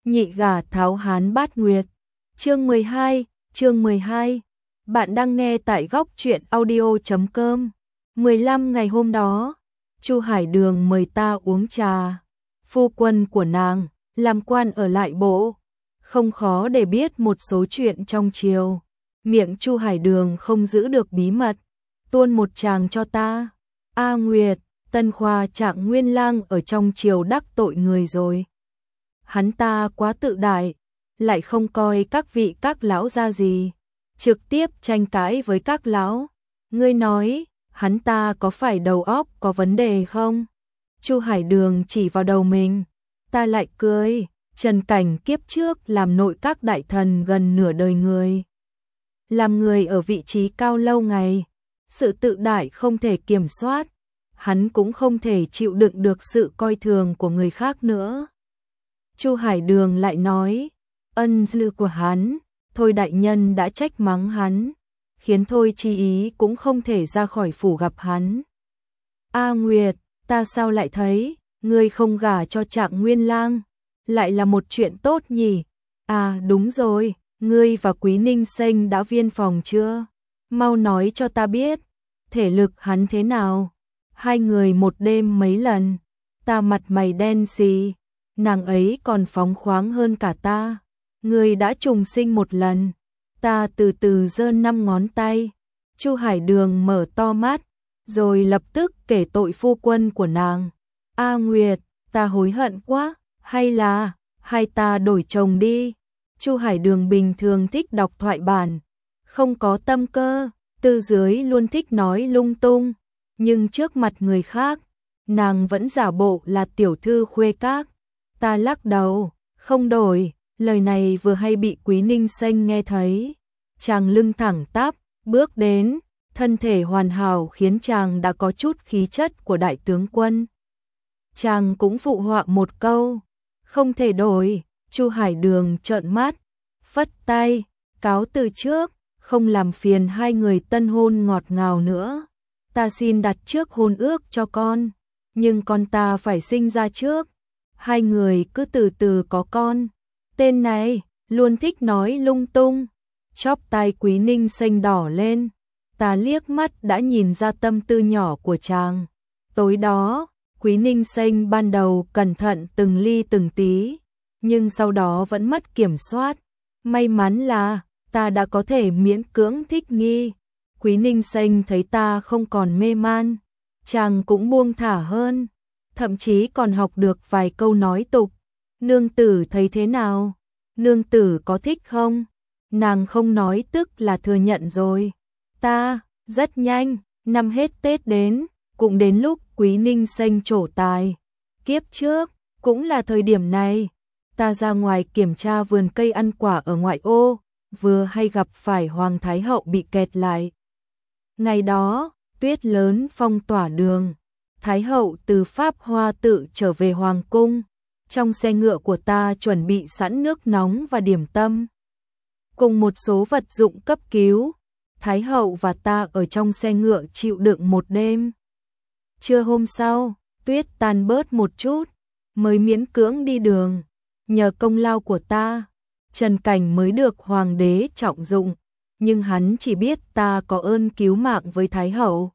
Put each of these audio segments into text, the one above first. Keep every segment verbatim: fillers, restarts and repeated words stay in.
Nhị gả tháo hán bát nguyệt. Chương mười hai, chương mười hai. Bạn đang nghe tại góc truyện audio chấm com. mười lăm ngày hôm đó, Chu Hải Đường mời ta uống trà. Phu quân của nàng, làm quan ở lại bộ, không khó để biết một số chuyện trong triều. Miệng Chu Hải Đường không giữ được bí mật, tuôn một tràng cho ta. A Nguyệt, Tân Khoa Trạng Nguyên Lang ở trong triều đắc tội người rồi. Hắn ta quá tự đại, lại không coi các vị các lão ra gì, trực tiếp tranh cãi với các lão. Ngươi nói, hắn ta có phải đầu óc có vấn đề không? Chu Hải Đường chỉ vào đầu mình, ta lại cười. Trần Cảnh kiếp trước làm nội các đại thần gần nửa đời người, làm người ở vị trí cao lâu ngày, sự tự đại không thể kiểm soát, hắn cũng không thể chịu đựng được sự coi thường của người khác nữa. Chu Hải Đường lại nói, ân dư của hắn, Thôi đại nhân đã trách mắng hắn, khiến Thôi chi ý cũng không thể ra khỏi phủ gặp hắn. A Nguyệt, ta sao lại thấy, ngươi không gả cho Trạng Nguyên Lang, lại là một chuyện tốt nhỉ? À đúng rồi, ngươi và Quý Ninh Sênh đã viên phòng chưa? Mau nói cho ta biết, thể lực hắn thế nào? Hai người một đêm mấy lần, ta mặt mày đen xì, nàng ấy còn phóng khoáng hơn cả ta. Ngươi đã trùng sinh một lần, ta từ từ giơ năm ngón tay. Chu Hải Đường mở to mắt, rồi lập tức kể tội phu quân của nàng. A Nguyệt, ta hối hận quá, hay là, hai ta đổi chồng đi. Chu Hải Đường bình thường thích đọc thoại bản, không có tâm cơ, từ dưới luôn thích nói lung tung, nhưng trước mặt người khác, nàng vẫn giả bộ là tiểu thư khuê các. Ta lắc đầu, không đổi, lời này vừa hay bị Quý Ninh Sênh nghe thấy. Chàng lưng thẳng tắp, bước đến, thân thể hoàn hảo khiến chàng đã có chút khí chất của đại tướng quân. Chàng cũng phụ họa một câu, không thể đổi. Chu Hải Đường trợn mắt, phất tay, cáo từ trước, không làm phiền hai người tân hôn ngọt ngào nữa. Ta xin đặt trước hôn ước cho con, nhưng con ta phải sinh ra trước. Hai người cứ từ từ có con. Tên này luôn thích nói lung tung. Chóp tai Quý Ninh Sênh đỏ lên, ta liếc mắt đã nhìn ra tâm tư nhỏ của chàng. Tối đó, Quý Ninh Sênh ban đầu cẩn thận từng ly từng tí, nhưng sau đó vẫn mất kiểm soát. May mắn là ta đã có thể miễn cưỡng thích nghi. Quý Ninh Sênh thấy ta không còn mê man, chàng cũng buông thả hơn, thậm chí còn học được vài câu nói tục. Nương tử thấy thế nào? Nương tử có thích không? Nàng không nói tức là thừa nhận rồi. Ta, rất nhanh, năm hết Tết đến, cũng đến lúc Quý Ninh Sênh trổ tài. Kiếp trước, cũng là thời điểm này, ta ra ngoài kiểm tra vườn cây ăn quả ở ngoại ô, vừa hay gặp phải Hoàng Thái Hậu bị kẹt lại. Ngày đó, tuyết lớn phong tỏa đường, Thái Hậu từ Pháp Hoa Tự trở về Hoàng Cung. Trong xe ngựa của ta chuẩn bị sẵn nước nóng và điểm tâm, cùng một số vật dụng cấp cứu. Thái Hậu và ta ở trong xe ngựa chịu đựng một đêm. Trưa hôm sau, tuyết tan bớt một chút, mới miễn cưỡng đi đường. Nhờ công lao của ta, Trần Cảnh mới được hoàng đế trọng dụng, nhưng hắn chỉ biết ta có ơn cứu mạng với Thái Hậu,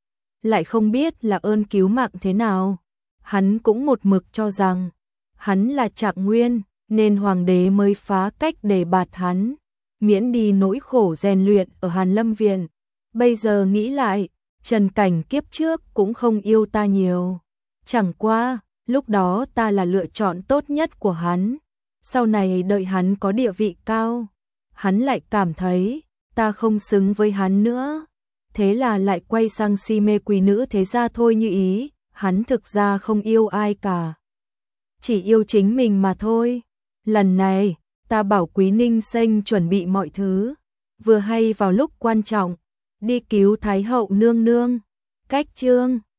lại không biết là ơn cứu mạng thế nào. Hắn cũng một mực cho rằng hắn là Trạng Nguyên, nên hoàng đế mới phá cách đề bạt hắn, miễn đi nỗi khổ rèn luyện ở Hàn Lâm Viện. Bây giờ nghĩ lại, Trần Cảnh kiếp trước cũng không yêu ta nhiều. Chẳng qua, lúc đó ta là lựa chọn tốt nhất của hắn. Sau này đợi hắn có địa vị cao, hắn lại cảm thấy ta không xứng với hắn nữa. Thế là lại quay sang si mê quý nữ thế gia Thôi Như Ý. Hắn thực ra không yêu ai cả, chỉ yêu chính mình mà thôi. Lần này, ta bảo Quý Ninh Sênh chuẩn bị mọi thứ, vừa hay vào lúc quan trọng, đi cứu Thái Hậu nương nương. Cách chương